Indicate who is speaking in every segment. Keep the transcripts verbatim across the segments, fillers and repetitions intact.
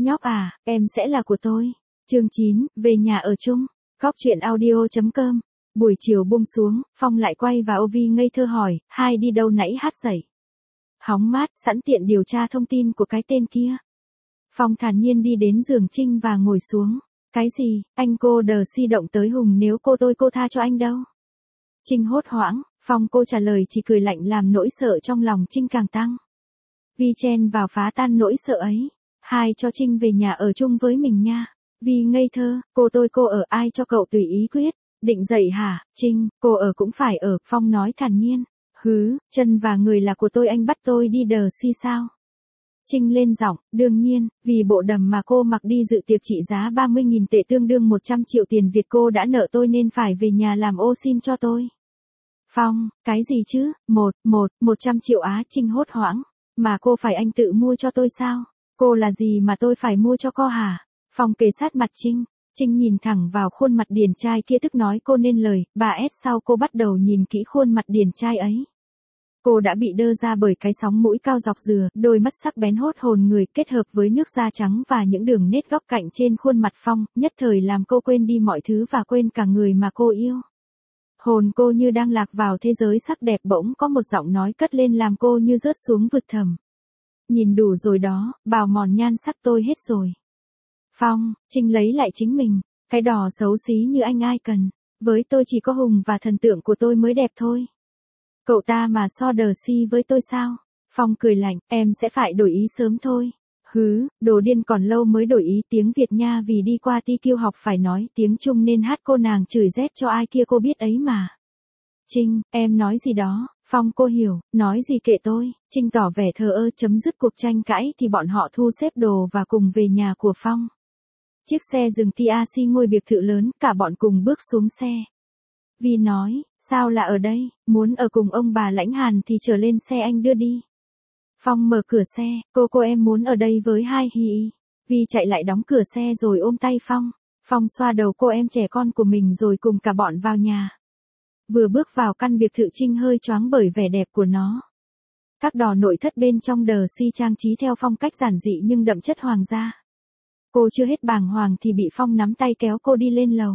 Speaker 1: Nhóc à, em sẽ là của tôi. Chương chín, về nhà ở chung. Góc truyện audio chấm com. Buổi chiều buông xuống, Phong lại quay vào ô vi ngây thơ hỏi, hai đi đâu nãy hát dậy. Hóng mát, sẵn tiện điều tra thông tin của cái tên kia. Phong thản nhiên đi đến giường Trinh và ngồi xuống. Cái gì, anh cô đờ si động tới Hùng nếu cô tôi cô tha cho anh đâu. Trinh hốt hoảng, Phong cô trả lời chỉ cười lạnh làm nỗi sợ trong lòng Trinh càng tăng. Vi chen vào phá tan nỗi sợ ấy. Hai cho Trinh về nhà ở chung với mình nha. Vi ngây thơ, cô tôi cô ở ai cho cậu tùy ý quyết. Định dậy hả, Trinh, cô ở cũng phải ở, Phong nói thản nhiên. Hứ, chân và người là của tôi anh bắt tôi đi đờ si sao? Trinh lên giọng, đương nhiên, vì bộ đầm mà cô mặc đi dự tiệc trị giá ba mươi nghìn tệ tương đương một trăm triệu tiền Việt cô đã nợ tôi nên phải về nhà làm ô xin cho tôi. Phong, cái gì chứ, một, một, một trăm triệu á Trinh hốt hoảng, mà cô phải anh tự mua cho tôi sao? Cô là gì mà tôi phải mua cho cô hả? Phong kề sát mặt Trinh, Trinh nhìn thẳng vào khuôn mặt điển trai kia tức nói cô nên lời, bà S sau cô bắt đầu nhìn kỹ khuôn mặt điển trai ấy. Cô đã bị đơ ra bởi cái sóng mũi cao dọc dừa, đôi mắt sắc bén hốt hồn người kết hợp với nước da trắng và những đường nét góc cạnh trên khuôn mặt Phong, nhất thời làm cô quên đi mọi thứ và quên cả người mà cô yêu. Hồn cô như đang lạc vào thế giới sắc đẹp bỗng có một giọng nói cất lên làm cô như rớt xuống vực thẳm. Nhìn đủ rồi đó, bào mòn nhan sắc tôi hết rồi. Phong, Trinh lấy lại chính mình, cái đỏ xấu xí như anh ai cần, với tôi chỉ có Hùng và thần tượng của tôi mới đẹp thôi. Cậu ta mà so đờ si với tôi sao? Phong cười lạnh, em sẽ phải đổi ý sớm thôi. Hứ, đồ điên còn lâu mới đổi ý tiếng Việt nha vì đi qua ti kiu học phải nói tiếng Trung nên hát cô nàng chửi rét cho ai kia cô biết ấy mà. Trinh, em nói gì đó, Phong cô hiểu, nói gì kệ tôi, Trinh tỏ vẻ thờ ơ chấm dứt cuộc tranh cãi thì bọn họ thu xếp đồ và cùng về nhà của Phong. Chiếc xe dừng tê a xê ngôi biệt thự lớn, cả bọn cùng bước xuống xe. Vi nói, sao là ở đây, muốn ở cùng ông bà Lãnh Hàn thì trở lên xe anh đưa đi. Phong mở cửa xe, cô cô em muốn ở đây với hai hi. Vi chạy lại đóng cửa xe rồi ôm tay Phong. Phong xoa đầu cô em trẻ con của mình rồi cùng cả bọn vào nhà. Vừa bước vào căn biệt thự Trinh hơi choáng bởi vẻ đẹp của nó. Các đò nội thất bên trong đờ si trang trí theo phong cách giản dị nhưng đậm chất hoàng gia. Cô chưa hết bàng hoàng thì bị Phong nắm tay kéo cô đi lên lầu.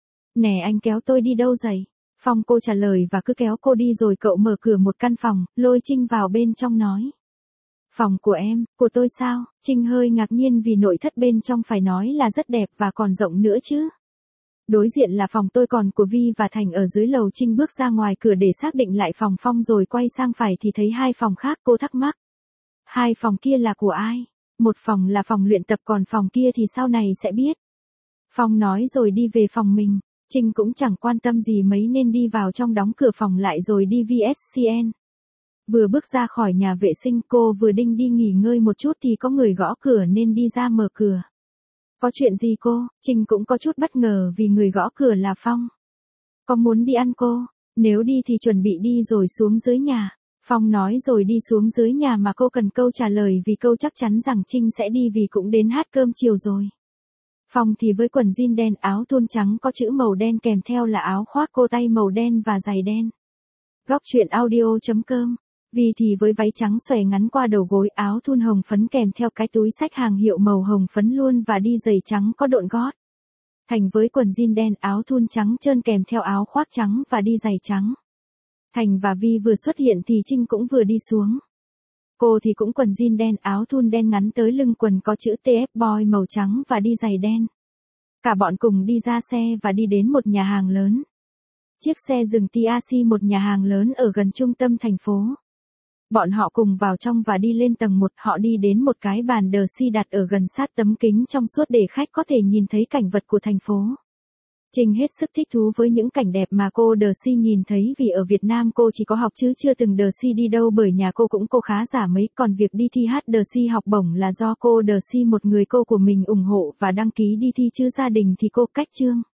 Speaker 1: Nè anh kéo tôi đi đâu vậy? Phong cô trả lời và cứ kéo cô đi rồi cậu mở cửa một căn phòng, lôi Trinh vào bên trong nói. Phòng của em, của tôi sao? Trinh hơi ngạc nhiên vì nội thất bên trong phải nói là rất đẹp và còn rộng nữa chứ. Đối diện là phòng tôi còn của Vi và Thành ở dưới lầu. Trinh bước ra ngoài cửa để xác định lại phòng Phong rồi quay sang phải thì thấy hai phòng khác cô thắc mắc. Hai phòng kia là của ai? Một phòng là phòng luyện tập còn phòng kia thì sau này sẽ biết. Phong nói rồi đi về phòng mình. Trinh cũng chẳng quan tâm gì mấy nên đi vào trong đóng cửa phòng lại rồi đi vê ét xê en. Vừa bước ra khỏi nhà vệ sinh cô vừa định đi nghỉ ngơi một chút thì có người gõ cửa nên đi ra mở cửa. Có chuyện gì cô? Trinh cũng có chút bất ngờ vì người gõ cửa là Phong. Có muốn đi ăn cô? Nếu đi thì chuẩn bị đi rồi xuống dưới nhà. Phong nói rồi đi xuống dưới nhà mà cô cần câu trả lời vì câu chắc chắn rằng Trinh sẽ đi vì cũng đến hát cơm chiều rồi. Phong thì với quần jean đen áo thun trắng có chữ màu đen kèm theo là áo khoác cô tay màu đen và giày đen. Góc truyện audio chấm com. Vì thì với váy trắng xòe ngắn qua đầu gối áo thun hồng phấn kèm theo cái túi xách hàng hiệu màu hồng phấn luôn và đi giày trắng có độn gót. Thành với quần jean đen áo thun trắng trơn kèm theo áo khoác trắng và đi giày trắng. Thành và Vi vừa xuất hiện thì Trinh cũng vừa đi xuống. Cô thì cũng quần jean đen áo thun đen ngắn tới lưng quần có chữ tê ép Boy màu trắng và đi giày đen. Cả bọn cùng đi ra xe và đi đến một nhà hàng lớn. Chiếc xe dừng tê a xê một nhà hàng lớn ở gần trung tâm thành phố. Bọn họ cùng vào trong và đi lên tầng một, họ đi đến một cái bàn đờ si đặt ở gần sát tấm kính trong suốt để khách có thể nhìn thấy cảnh vật của thành phố. Trinh hết sức thích thú với những cảnh đẹp mà cô đờ si nhìn thấy vì ở Việt Nam cô chỉ có học chứ chưa từng đờ si đi đâu bởi nhà cô cũng cô khá giả mấy, còn việc đi thi hát đờ si học bổng là do cô đờ si một người cô của mình ủng hộ và đăng ký đi thi chứ gia đình thì cô cách trương.